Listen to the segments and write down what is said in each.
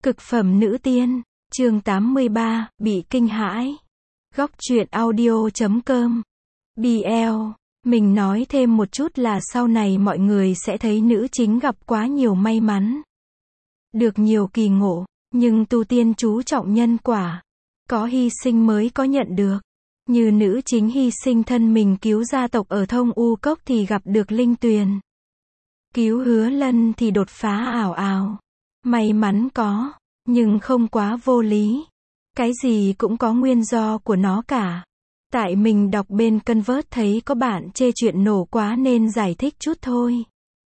Cực phẩm nữ tiên, chương 83, bị kinh hãi. Góc truyện audio.com. BL, mình nói thêm một chút là sau này mọi người sẽ thấy nữ chính gặp quá nhiều may mắn. Được nhiều kỳ ngộ, nhưng tu tiên chú trọng nhân quả. Có hy sinh mới có nhận được. Như nữ chính hy sinh thân mình cứu gia tộc ở Thông U Cốc thì gặp được linh tuyền. Cứu Hứa Lân thì đột phá ảo ảo. May mắn có, nhưng không quá vô lý. Cái gì cũng có nguyên do của nó cả. Tại mình đọc bên Convert thấy có bạn chê chuyện nổ quá nên giải thích chút thôi.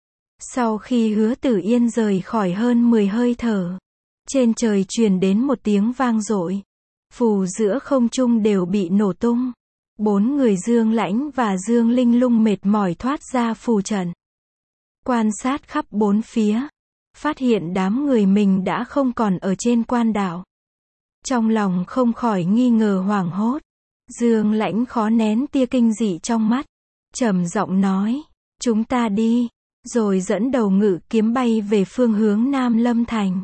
Sau khi Hứa Tử Yên rời khỏi hơn 10 hơi thở, trên trời truyền đến một tiếng vang dội. Phù giữa không trung đều bị nổ tung. 4 người Dương Lãnh và Dương Linh Lung mệt mỏi thoát ra phù trận. Quan sát khắp bốn phía, phát hiện đám người mình đã không còn ở trên quan đảo. Trong lòng không khỏi nghi ngờ hoảng hốt. Dương Lãnh khó nén tia kinh dị trong mắt, trầm giọng nói, chúng ta đi, rồi dẫn đầu ngự kiếm bay về phương hướng Nam Lâm Thành.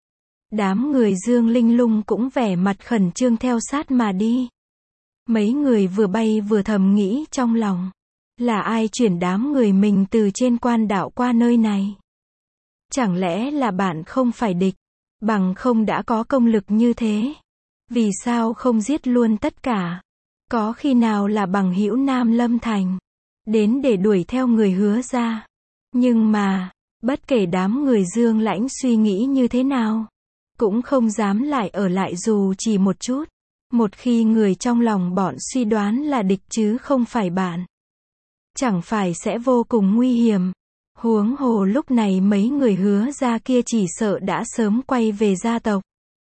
Đám người Dương Linh Lung cũng vẻ mặt khẩn trương theo sát mà đi. Mấy người vừa bay vừa thầm nghĩ trong lòng, là ai chuyển đám người mình từ trên quan đảo qua nơi này? Chẳng lẽ là bạn không phải địch, bằng không đã có công lực như thế? Vì sao không giết luôn tất cả? Có khi nào là bằng hữu Nam Lâm Thành, đến để đuổi theo người Hứa ra? Nhưng mà, bất kể đám người Dương Lãnh suy nghĩ như thế nào, cũng không dám lại ở lại dù chỉ một chút. Một khi người trong lòng bọn suy đoán là địch chứ không phải bạn, chẳng phải sẽ vô cùng nguy hiểm. Huống hồ lúc này mấy người Hứa ra kia chỉ sợ đã sớm quay về gia tộc.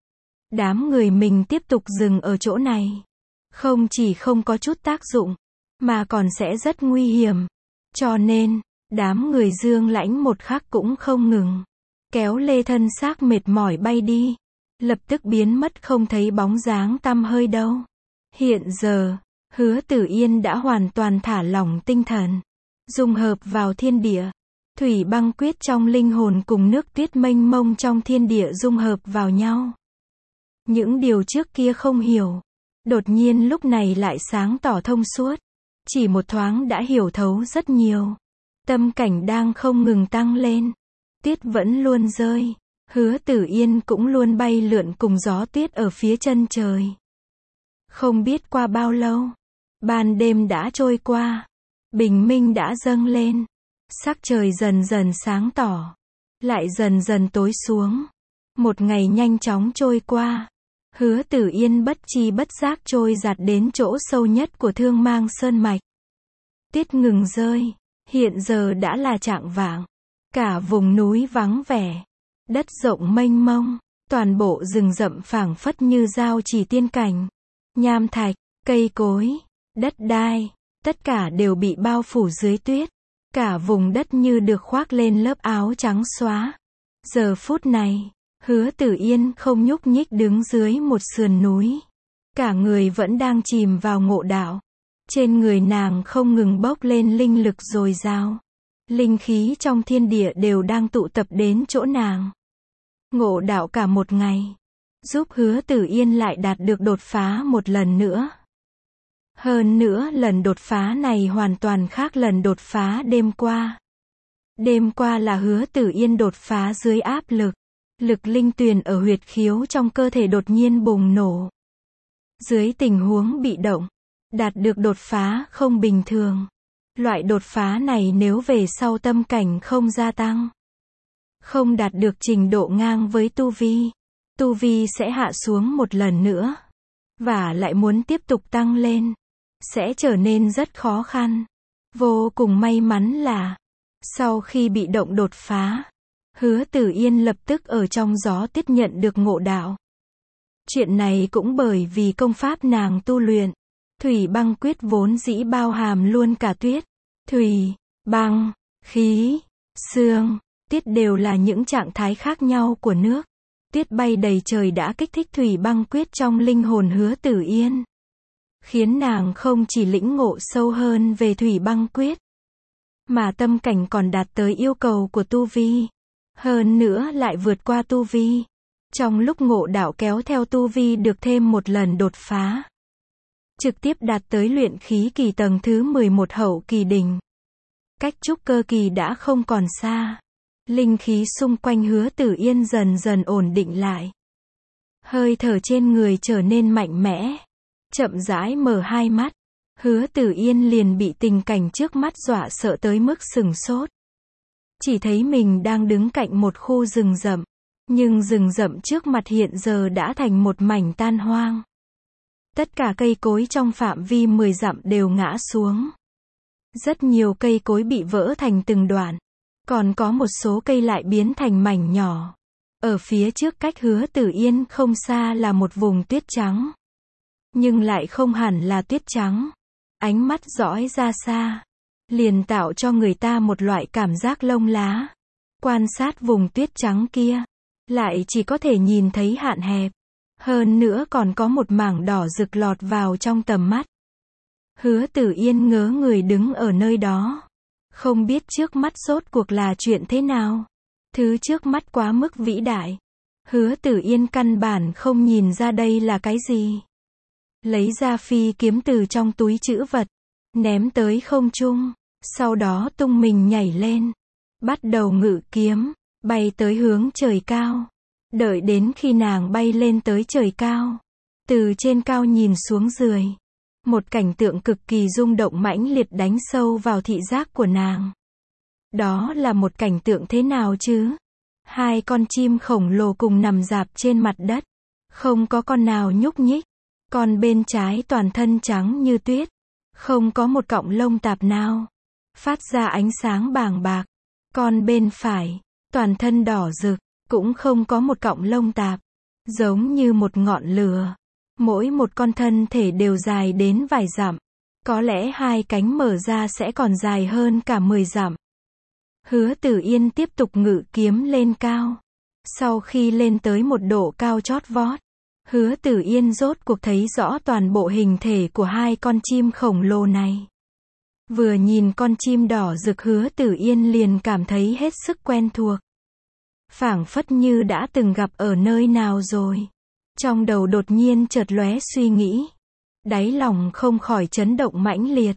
Đám người mình tiếp tục dừng ở chỗ này, không chỉ không có chút tác dụng, mà còn sẽ rất nguy hiểm. Cho nên, đám người Dương Lãnh một khắc cũng không ngừng, kéo lê thân xác mệt mỏi bay đi, lập tức biến mất không thấy bóng dáng tăm hơi đâu. Hiện giờ, Hứa Tử Yên đã hoàn toàn thả lỏng tinh thần, dung hợp vào thiên địa. Thủy băng quyết trong linh hồn cùng nước tuyết mênh mông trong thiên địa dung hợp vào nhau. Những điều trước kia không hiểu, đột nhiên lúc này lại sáng tỏ thông suốt. Chỉ một thoáng đã hiểu thấu rất nhiều. Tâm cảnh đang không ngừng tăng lên. Tuyết vẫn luôn rơi. Hứa Tử Yên cũng luôn bay lượn cùng gió tuyết ở phía chân trời. Không biết qua bao lâu, ban đêm đã trôi qua, bình minh đã dâng lên, sắc trời dần dần sáng tỏ, lại dần dần tối xuống. Một ngày nhanh chóng trôi qua, Hứa Tử Yên bất tri bất giác trôi dạt đến chỗ sâu nhất của Thương Mang Sơn Mạch. Tuyết ngừng rơi, hiện giờ đã là chạng vạng, cả vùng núi vắng vẻ, đất rộng mênh mông, toàn bộ rừng rậm phảng phất như giao chỉ tiên cảnh. Nham thạch, cây cối, đất đai, tất cả đều bị bao phủ dưới tuyết. Cả vùng đất như được khoác lên lớp áo trắng xóa. Giờ phút này, Hứa Tử Yên không nhúc nhích đứng dưới một sườn núi. Cả người vẫn đang chìm vào ngộ đạo. Trên người nàng không ngừng bốc lên linh lực dồi dào. Linh khí trong thiên địa đều đang tụ tập đến chỗ nàng. Ngộ đạo cả một ngày, giúp Hứa Tử Yên lại đạt được đột phá một lần nữa. Hơn nữa lần đột phá này hoàn toàn khác lần đột phá đêm qua. Đêm qua là Hứa Tử Yên đột phá dưới áp lực. Lực linh tuyền ở huyệt khiếu trong cơ thể đột nhiên bùng nổ. Dưới tình huống bị động, đạt được đột phá không bình thường. Loại đột phá này nếu về sau tâm cảnh không gia tăng, không đạt được trình độ ngang với tu vi sẽ hạ xuống một lần nữa. Và lại muốn tiếp tục tăng lên, sẽ trở nên rất khó khăn. Vô cùng may mắn là, sau khi bị động đột phá, Hứa Tử Yên lập tức ở trong gió tuyết nhận được ngộ đạo. Chuyện này cũng bởi vì công pháp nàng tu luyện, Thủy băng quyết vốn dĩ bao hàm luôn cả tuyết, thủy, băng, khí, sương, tuyết đều là những trạng thái khác nhau của nước. Tuyết bay đầy trời đã kích thích Thủy băng quyết trong linh hồn Hứa Tử Yên, khiến nàng không chỉ lĩnh ngộ sâu hơn về Thủy băng quyết, mà tâm cảnh còn đạt tới yêu cầu của tu vi. Hơn nữa lại vượt qua tu vi. Trong lúc ngộ đạo kéo theo tu vi được thêm một lần đột phá. Trực tiếp đạt tới luyện khí kỳ tầng thứ 11 hậu kỳ đỉnh. Cách trúc cơ kỳ đã không còn xa. Linh khí xung quanh Hứa Tử Yên dần dần ổn định lại. Hơi thở trên người trở nên mạnh mẽ. Chậm rãi mở hai mắt. Hứa Tử Yên liền bị tình cảnh trước mắt dọa sợ tới mức sửng sốt. Chỉ thấy mình đang đứng cạnh một khu rừng rậm. Nhưng rừng rậm trước mặt hiện giờ đã thành một mảnh tan hoang. Tất cả cây cối trong phạm vi 10 dặm đều ngã xuống. Rất nhiều cây cối bị vỡ thành từng đoạn. Còn có một số cây lại biến thành mảnh nhỏ. Ở phía trước cách Hứa Tử Yên không xa là một vùng tuyết trắng. Nhưng lại không hẳn là tuyết trắng. Ánh mắt dõi ra xa. Liền tạo cho người ta một loại cảm giác lông lá. Quan sát vùng tuyết trắng kia. Lại chỉ có thể nhìn thấy hạn hẹp. Hơn nữa còn có một mảng đỏ rực lọt vào trong tầm mắt. Hứa Tử Yên ngớ người đứng ở nơi đó. Không biết trước mắt rốt cuộc là chuyện thế nào. Thứ trước mắt quá mức vĩ đại. Hứa Tử Yên căn bản không nhìn ra đây là cái gì. Lấy ra phi kiếm từ trong túi trữ vật. Ném tới không trung. Sau đó tung mình nhảy lên. Bắt đầu ngự kiếm. Bay tới hướng trời cao. Đợi đến khi nàng bay lên tới trời cao. Từ trên cao nhìn xuống dưới. Một cảnh tượng cực kỳ rung động mãnh liệt đánh sâu vào thị giác của nàng. Đó là một cảnh tượng thế nào chứ? Hai con chim khổng lồ cùng nằm rạp trên mặt đất. Không có con nào nhúc nhích. Con bên trái toàn thân trắng như tuyết. Không có một cọng lông tạp nào. Phát ra ánh sáng bàng bạc. Con bên phải, toàn thân đỏ rực. Cũng không có một cọng lông tạp. Giống như một ngọn lửa. Mỗi một con thân thể đều dài đến vài dặm. Có lẽ hai cánh mở ra sẽ còn dài hơn cả 10 dặm. Hứa Tử Yên tiếp tục ngự kiếm lên cao. Sau khi lên tới một độ cao chót vót, Hứa Tử Yên rốt cuộc thấy rõ toàn bộ hình thể của hai con chim khổng lồ này. Vừa nhìn con chim đỏ rực Hứa Tử Yên liền cảm thấy hết sức quen thuộc. Phảng phất như đã từng gặp ở nơi nào rồi. Trong đầu đột nhiên chợt lóe suy nghĩ. Đáy lòng không khỏi chấn động mãnh liệt.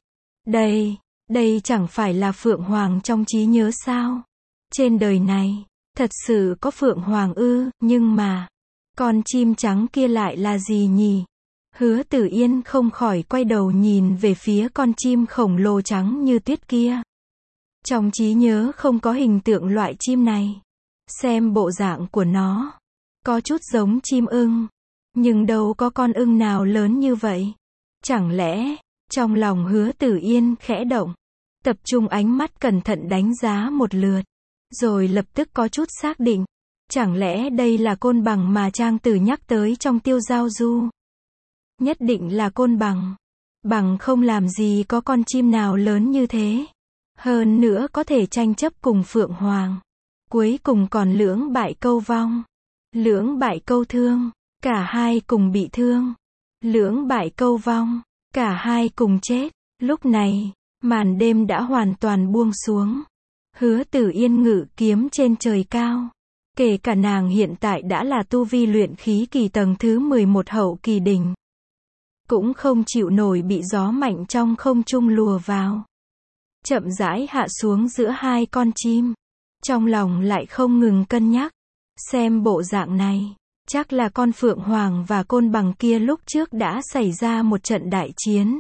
Đây chẳng phải là Phượng Hoàng trong trí nhớ sao? Trên đời này, thật sự có Phượng Hoàng ư, nhưng mà, con chim trắng kia lại là gì nhỉ? Hứa Tử Yên không khỏi quay đầu nhìn về phía con chim khổng lồ trắng như tuyết kia. Trong trí nhớ không có hình tượng loại chim này. Xem bộ dạng của nó, có chút giống chim ưng. Nhưng đâu có con ưng nào lớn như vậy. Chẳng lẽ, trong lòng Hứa Tử Yên khẽ động. Tập trung ánh mắt cẩn thận đánh giá một lượt. Rồi lập tức có chút xác định. Chẳng lẽ đây là côn bằng mà Trang Tử nhắc tới trong Tiêu Giao Du? Nhất định là côn bằng. Bằng không làm gì có con chim nào lớn như thế. Hơn nữa có thể tranh chấp cùng Phượng Hoàng. Cuối cùng còn lưỡng bại câu vong. Lưỡng bại câu thương. Cả hai cùng bị thương. Lưỡng bại câu vong. Cả hai cùng chết. Lúc này, màn đêm đã hoàn toàn buông xuống. Hứa Tử Yên ngự kiếm trên trời cao. Kể cả nàng hiện tại đã là tu vi luyện khí kỳ tầng thứ 11 hậu kỳ đỉnh. Cũng không chịu nổi bị gió mạnh trong không trung lùa vào. Chậm rãi hạ xuống giữa hai con chim. Trong lòng lại không ngừng cân nhắc. Xem bộ dạng này. Chắc là con Phượng Hoàng và côn bằng kia lúc trước đã xảy ra một trận đại chiến.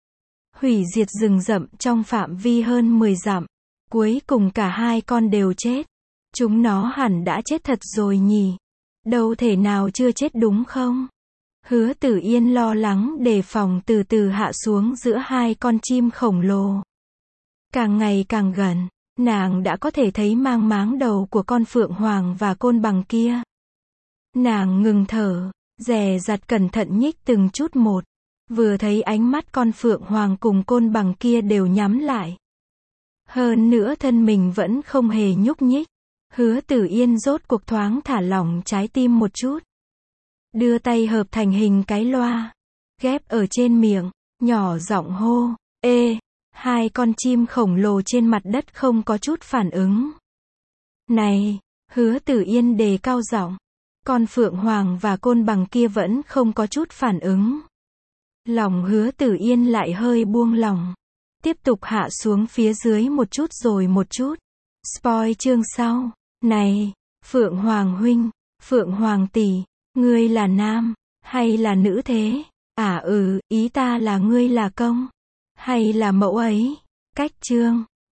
Hủy diệt rừng rậm trong phạm vi hơn 10 dặm. Cuối cùng cả hai con đều chết. Chúng nó hẳn đã chết thật rồi nhỉ. Đâu thể nào chưa chết đúng không? Hứa Tử Yên lo lắng đề phòng từ từ hạ xuống giữa hai con chim khổng lồ. Càng ngày càng gần, nàng đã có thể thấy mang máng đầu của con Phượng Hoàng và côn bằng kia. Nàng ngừng thở, dè dặt cẩn thận nhích từng chút một. Vừa thấy ánh mắt con Phượng Hoàng cùng côn bằng kia đều nhắm lại. Hơn nữa thân mình vẫn không hề nhúc nhích. Hứa Tử Yên rốt cuộc thoáng thả lỏng trái tim một chút. Đưa tay hợp thành hình cái loa. Ghép ở trên miệng, nhỏ giọng hô. Ê! Hai con chim khổng lồ trên mặt đất không có chút phản ứng. Này! Hứa Tử Yên đề cao giọng. Con Phượng Hoàng và Côn Bằng kia vẫn không có chút phản ứng. Lòng Hứa Tử Yên lại hơi buông lỏng. Tiếp tục hạ xuống phía dưới một chút rồi một chút. Spoil chương sau. Này, Phượng Hoàng huynh, Phượng Hoàng tỷ, ngươi là nam, hay là nữ thế? Ý ta là ngươi là công, hay là mẫu ấy? Cách chương.